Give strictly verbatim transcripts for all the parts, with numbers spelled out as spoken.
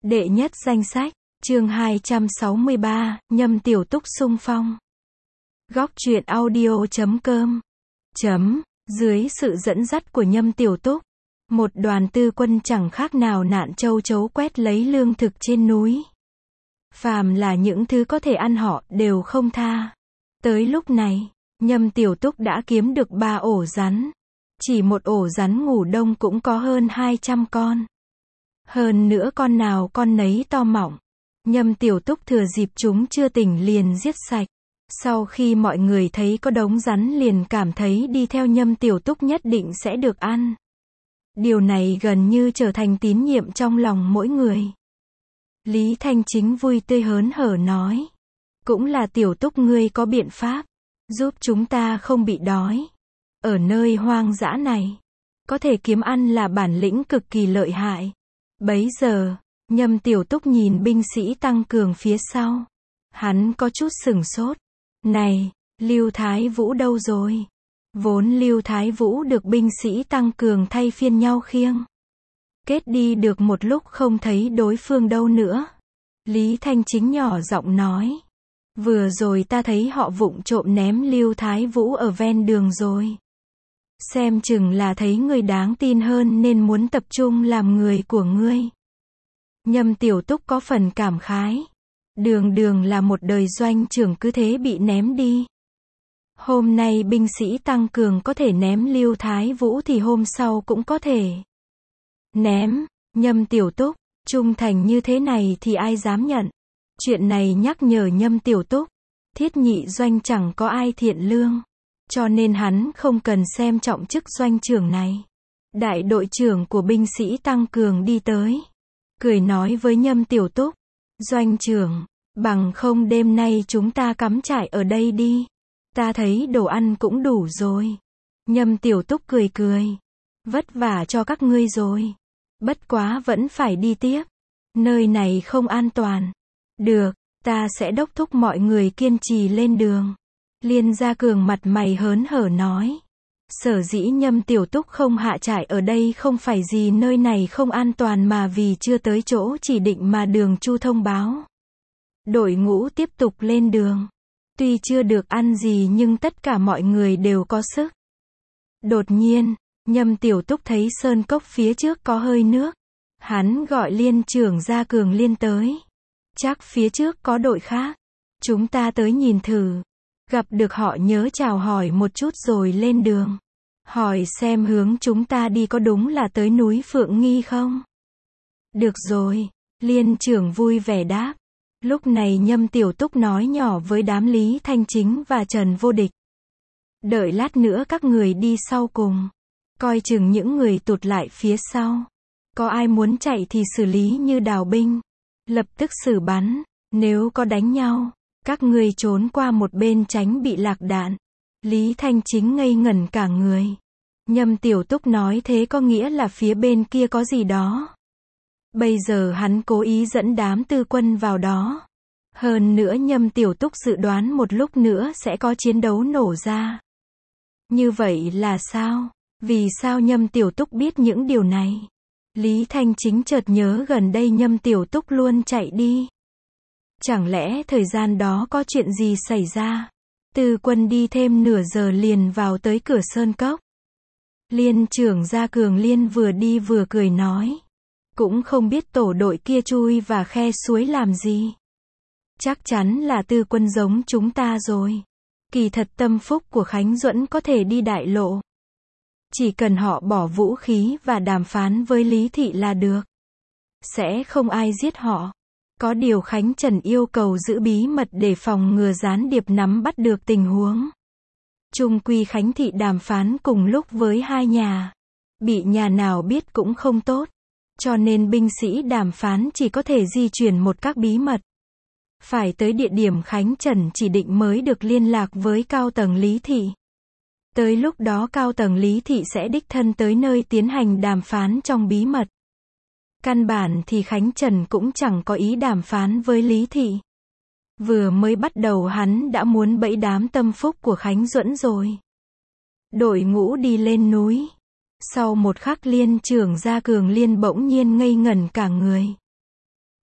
Đệ nhất danh sách, chương hai trăm sáu mươi ba, Nhâm Tiểu Túc xung phong. Góc truyện audio chấm com chấm, dưới sự dẫn dắt của Nhâm Tiểu Túc, một đoàn tư quân chẳng khác nào nạn châu chấu quét lấy lương thực trên núi. Phàm là những thứ có thể ăn họ đều không tha. Tới lúc này, Nhâm Tiểu Túc đã kiếm được ba ổ rắn. Chỉ một ổ rắn ngủ đông cũng có hơn hai trăm con. Hơn nữa con nào con nấy to mọng. Nhâm Tiểu Túc thừa dịp chúng chưa tỉnh liền giết sạch. Sau khi mọi người thấy có đống rắn liền cảm thấy đi theo Nhâm Tiểu Túc nhất định sẽ được ăn. Điều này gần như trở thành tín nhiệm trong lòng mỗi người. Lý Thanh Chính vui tươi hớn hở nói. Cũng là Tiểu Túc ngươi có biện pháp, giúp chúng ta không bị đói. Ở nơi hoang dã này, có thể kiếm ăn là bản lĩnh cực kỳ lợi hại. Bấy giờ, Nhâm Tiểu Túc nhìn binh sĩ tăng cường phía sau. Hắn có chút sửng sốt. Này, Lưu Thái Vũ đâu rồi? Vốn Lưu Thái Vũ được binh sĩ tăng cường thay phiên nhau khiêng. Kết đi được một lúc không thấy đối phương đâu nữa. Lý Thanh Chính nhỏ giọng nói. Vừa rồi ta thấy họ vụng trộm ném Lưu Thái Vũ ở ven đường rồi. Xem chừng là thấy người đáng tin hơn nên muốn tập trung làm người của ngươi. Nhâm Tiểu Túc có phần cảm khái. Đường đường là một đời doanh trưởng cứ thế bị ném đi. Hôm nay binh sĩ tăng cường có thể ném Lưu Thái Vũ thì hôm sau cũng có thể ném. Nhâm Tiểu Túc, trung thành như thế này thì ai dám nhận. Chuyện này nhắc nhở Nhâm Tiểu Túc. Thiết nhị doanh chẳng có ai thiện lương. Cho nên hắn không cần xem trọng chức doanh trưởng này. Đại đội trưởng của binh sĩ tăng cường đi tới. Cười nói với Nhâm Tiểu Túc. Doanh trưởng, bằng không đêm nay chúng ta cắm trại ở đây đi. Ta thấy đồ ăn cũng đủ rồi. Nhâm Tiểu Túc cười cười. Vất vả cho các ngươi rồi. Bất quá vẫn phải đi tiếp. Nơi này không an toàn. Được, ta sẽ đốc thúc mọi người kiên trì lên đường. Liên Gia Cường mặt mày hớn hở nói. Sở dĩ Nhâm Tiểu Túc không hạ trại ở đây không phải gì nơi này không an toàn mà vì chưa tới chỗ chỉ định mà Đường Chu thông báo. Đội ngũ tiếp tục lên đường. Tuy chưa được ăn gì nhưng tất cả mọi người đều có sức. Đột nhiên, Nhâm Tiểu Túc thấy sơn cốc phía trước có hơi nước. Hắn gọi Liên trưởng Gia Cường Liên tới. Chắc phía trước có đội khác. Chúng ta tới nhìn thử. Gặp được họ nhớ chào hỏi một chút rồi lên đường. Hỏi xem hướng chúng ta đi có đúng là tới núi Phượng Nghi không? Được rồi. Liên trưởng vui vẻ đáp. Lúc này Nhâm Tiểu Túc nói nhỏ với đám Lý Thanh Chính và Trần Vô Địch. Đợi lát nữa các người đi sau cùng. Coi chừng những người tụt lại phía sau. Có ai muốn chạy thì xử lý như đào binh. Lập tức xử bắn. Nếu có đánh nhau, các ngươi trốn qua một bên tránh bị lạc đạn. Lý Thanh Chính ngây ngẩn cả người. Nhâm Tiểu Túc nói thế có nghĩa là phía bên kia có gì đó. Bây giờ hắn cố ý dẫn đám tư quân vào đó. Hơn nữa Nhâm Tiểu Túc dự đoán một lúc nữa sẽ có chiến đấu nổ ra. Như vậy là sao? Vì sao Nhâm Tiểu Túc biết những điều này? Lý Thanh Chính chợt nhớ gần đây Nhâm Tiểu Túc luôn chạy đi. Chẳng lẽ thời gian đó có chuyện gì xảy ra? Tư quân đi thêm nửa giờ liền vào tới cửa sơn cốc. Liên trưởng Gia Cường Liên vừa đi vừa cười nói. Cũng không biết tổ đội kia chui và khe suối làm gì. Chắc chắn là tư quân giống chúng ta rồi. Kỳ thật tâm phúc của Khánh Duẫn có thể đi đại lộ. Chỉ cần họ bỏ vũ khí và đàm phán với Lý Thị là được. Sẽ không ai giết họ. Có điều Khánh Trần yêu cầu giữ bí mật để phòng ngừa gián điệp nắm bắt được tình huống. Chung quy Khánh Thị đàm phán cùng lúc với hai nhà. Bị nhà nào biết cũng không tốt. Cho nên binh sĩ đàm phán chỉ có thể di chuyển một các bí mật. Phải tới địa điểm Khánh Trần chỉ định mới được liên lạc với cao tầng Lý Thị. Tới lúc đó cao tầng Lý Thị sẽ đích thân tới nơi tiến hành đàm phán trong bí mật. Căn bản thì Khánh Trần cũng chẳng có ý đàm phán với Lý Thị. Vừa mới bắt đầu hắn đã muốn bẫy đám tâm phúc của Khánh Duẫn rồi. Đội ngũ đi lên núi. Sau một khắc Liên trưởng Gia Cường Liên bỗng nhiên ngây ngẩn cả người.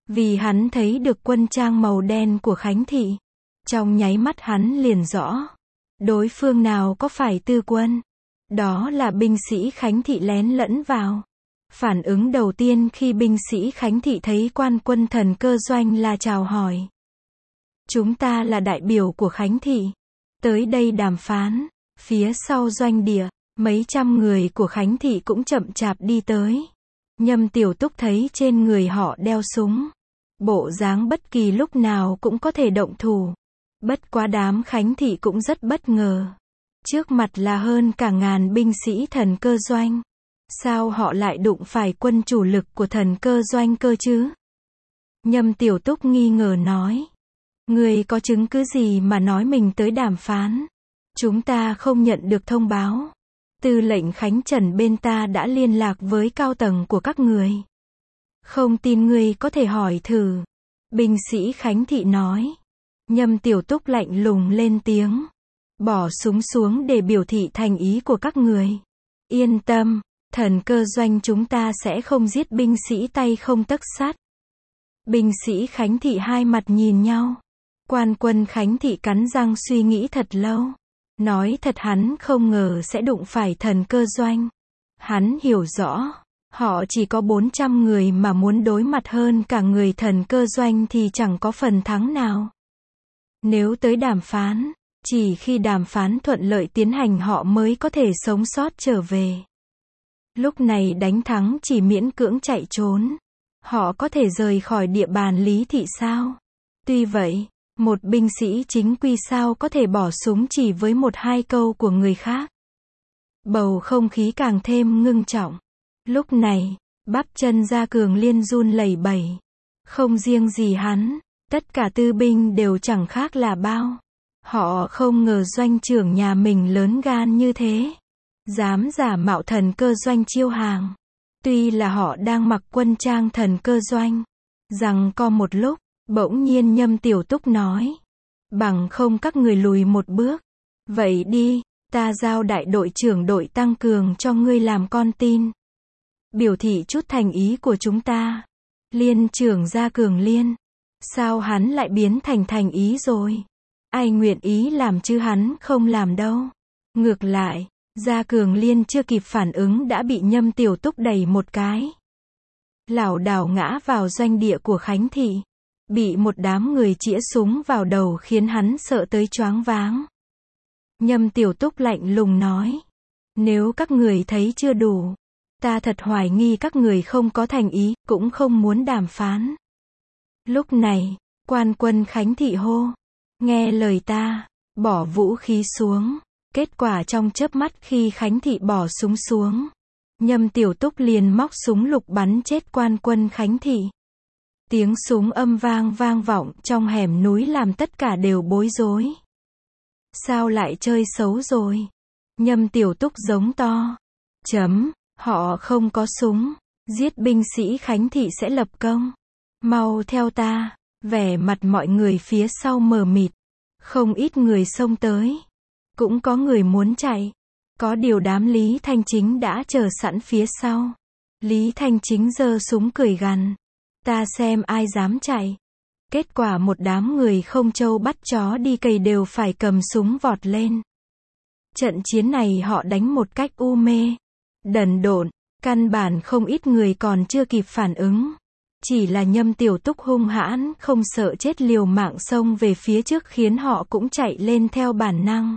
Vì hắn thấy được quân trang màu đen của Khánh Thị. Trong nháy mắt hắn liền rõ. Đối phương nào có phải Tư Quân. Đó là binh sĩ Khánh Thị lén lẫn vào. Phản ứng đầu tiên khi binh sĩ Khánh Thị thấy quan quân Thần Cơ Doanh là chào hỏi. Chúng ta là đại biểu của Khánh Thị. Tới đây đàm phán. Phía sau doanh địa, mấy trăm người của Khánh Thị cũng chậm chạp đi tới. Nhâm Tiểu Túc thấy trên người họ đeo súng. Bộ dáng bất kỳ lúc nào cũng có thể động thủ. Bất quá đám Khánh Thị cũng rất bất ngờ. Trước mặt là hơn cả ngàn binh sĩ Thần Cơ Doanh. Sao họ lại đụng phải quân chủ lực của Thần Cơ Doanh cơ chứ? Nhâm Tiểu Túc nghi ngờ nói. Người có chứng cứ gì mà nói mình tới đàm phán? Chúng ta không nhận được thông báo. Tư lệnh Khánh Trần bên ta đã liên lạc với cao tầng của các người. Không tin ngươi có thể hỏi thử. Binh sĩ Khánh Thị nói. Nhâm Tiểu Túc lạnh lùng lên tiếng. Bỏ súng xuống để biểu thị thành ý của các người. Yên tâm, Thần Cơ Doanh chúng ta sẽ không giết binh sĩ tay không tấc sắt. Binh sĩ Khánh Thị hai mặt nhìn nhau. Quan quân Khánh Thị cắn răng suy nghĩ thật lâu. Nói thật hắn không ngờ sẽ đụng phải Thần Cơ Doanh. Hắn hiểu rõ, họ chỉ có bốn trăm người mà muốn đối mặt hơn cả người Thần Cơ Doanh thì chẳng có phần thắng nào. Nếu tới đàm phán, chỉ khi đàm phán thuận lợi tiến hành họ mới có thể sống sót trở về. Lúc này đánh thắng chỉ miễn cưỡng chạy trốn. Họ có thể rời khỏi địa bàn Lý Thị sao? Tuy vậy, một binh sĩ chính quy sao có thể bỏ súng chỉ với một hai câu của người khác. Bầu không khí càng thêm ngưng trọng. Lúc này, bắp chân Gia Cường Liên run lẩy bẩy. Không riêng gì hắn, tất cả tư binh đều chẳng khác là bao. Họ không ngờ doanh trưởng nhà mình lớn gan như thế. Dám giả mạo Thần Cơ Doanh chiêu hàng. Tuy là họ đang mặc quân trang Thần Cơ Doanh. Rằng co một lúc, bỗng nhiên Nhâm Tiểu Túc nói. Bằng không các người lùi một bước. Vậy đi, ta giao đại đội trưởng đội tăng cường cho ngươi làm con tin. Biểu thị chút thành ý của chúng ta. Liên trưởng Gia Cường Liên. Sao hắn lại biến thành thành ý rồi? Ai nguyện ý làm chứ hắn không làm đâu. Ngược lại, Gia Cường Liên chưa kịp phản ứng đã bị Nhâm Tiểu Túc đẩy một cái. Lảo đảo ngã vào doanh địa của Khánh Thị. Bị một đám người chĩa súng vào đầu khiến hắn sợ tới choáng váng. Nhâm Tiểu Túc lạnh lùng nói. Nếu các người thấy chưa đủ, ta thật hoài nghi các người không có thành ý, cũng không muốn đàm phán. Lúc này, quan quân Khánh Thị hô. Nghe lời ta, bỏ vũ khí xuống. Kết quả trong chớp mắt khi Khánh Thị bỏ súng xuống, Nhâm Tiểu Túc liền móc súng lục bắn chết quan quân Khánh Thị. Tiếng súng âm vang vang vọng trong hẻm núi làm tất cả đều bối rối. Sao lại chơi xấu rồi? Nhâm Tiểu Túc giống to. Chấm, họ không có súng. Giết binh sĩ Khánh Thị sẽ lập công. Mau theo ta. Vẻ mặt mọi người phía sau mờ mịt. Không ít người xông tới. Cũng có người muốn chạy. Có điều đám Lý Thanh Chính đã chờ sẵn phía sau. Lý Thanh Chính giơ súng cười gằn. Ta xem ai dám chạy. Kết quả một đám người không trâu bắt chó đi cày đều phải cầm súng vọt lên. Trận chiến này họ đánh một cách u mê, đần độn, căn bản không ít người còn chưa kịp phản ứng. Chỉ là Nhâm Tiểu Túc hung hãn, không sợ chết liều mạng xông về phía trước khiến họ cũng chạy lên theo bản năng.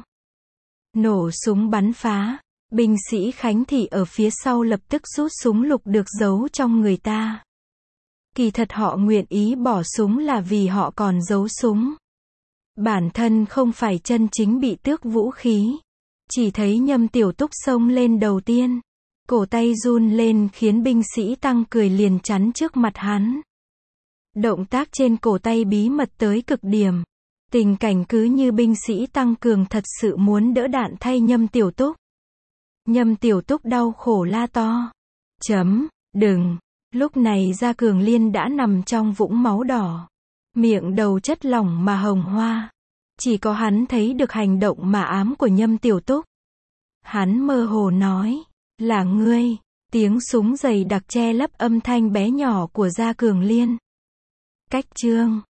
Nổ súng bắn phá, binh sĩ Khánh Thị ở phía sau lập tức rút súng lục được giấu trong người ta. Kỳ thật họ nguyện ý bỏ súng là vì họ còn giấu súng. Bản thân không phải chân chính bị tước vũ khí. Chỉ thấy Nhâm Tiểu Túc xông lên đầu tiên. Cổ tay run lên khiến binh sĩ Tăng cười liền chắn trước mặt hắn. Động tác trên cổ tay bí mật tới cực điểm. Tình cảnh cứ như binh sĩ Tăng Cường thật sự muốn đỡ đạn thay Nhâm Tiểu Túc. Nhâm Tiểu Túc đau khổ la to. Chấm, đừng. Lúc này Gia Cường Liên đã nằm trong vũng máu đỏ. Miệng đầu chất lỏng mà hồng hoa. Chỉ có hắn thấy được hành động mà ám của Nhâm Tiểu Túc. Hắn mơ hồ nói. Là ngươi. Tiếng súng dày đặc che lấp âm thanh bé nhỏ của Gia Cường Liên. Cách chương